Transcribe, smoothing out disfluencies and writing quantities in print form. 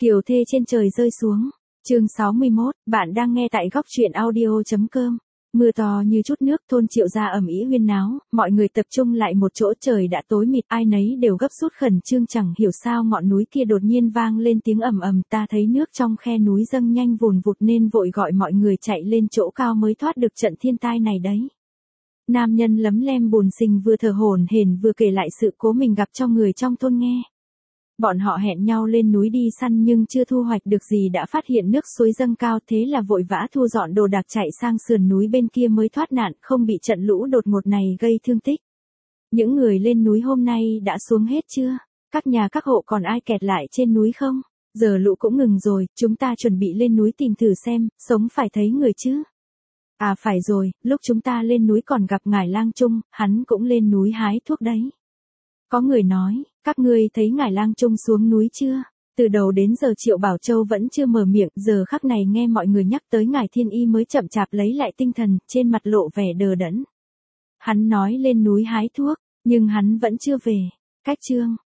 Kiều thê trên trời rơi xuống. Chương 61, bạn đang nghe tại góc truyện audio.com. Mưa to như chút nước, thôn Triệu Gia ầm ĩ huyên náo, mọi người tập trung lại một chỗ, trời đã tối mịt, ai nấy đều gấp rút khẩn trương, chẳng hiểu sao ngọn núi kia đột nhiên vang lên tiếng ầm ầm, ta thấy nước trong khe núi dâng nhanh vùn vụt nên vội gọi mọi người chạy lên chỗ cao mới thoát được trận thiên tai này đấy. Nam nhân lấm lem bùn xình vừa thở hổn hển vừa kể lại sự cố mình gặp cho người trong thôn nghe. Bọn họ hẹn nhau lên núi đi săn nhưng chưa thu hoạch được gì đã phát hiện nước suối dâng cao, thế là vội vã thu dọn đồ đạc chạy sang sườn núi bên kia mới thoát nạn, không bị trận lũ đột ngột này gây thương tích. Những người lên núi hôm nay đã xuống hết chưa? Các nhà các hộ còn ai kẹt lại trên núi không? Giờ lũ cũng ngừng rồi, chúng ta chuẩn bị lên núi tìm thử xem, sống phải thấy người chứ. À phải rồi, lúc chúng ta lên núi còn gặp ngài Lang Trung, hắn cũng lên núi hái thuốc đấy. Có người nói, các ngươi thấy ngài Lang Trung xuống núi chưa? Từ đầu đến giờ Triệu Bảo Châu vẫn chưa mở miệng, giờ khắc này nghe mọi người nhắc tới ngài Thiên Y mới chậm chạp lấy lại tinh thần, trên mặt lộ vẻ đờ đẫn. Hắn nói lên núi hái thuốc, nhưng hắn vẫn chưa về. Cách chương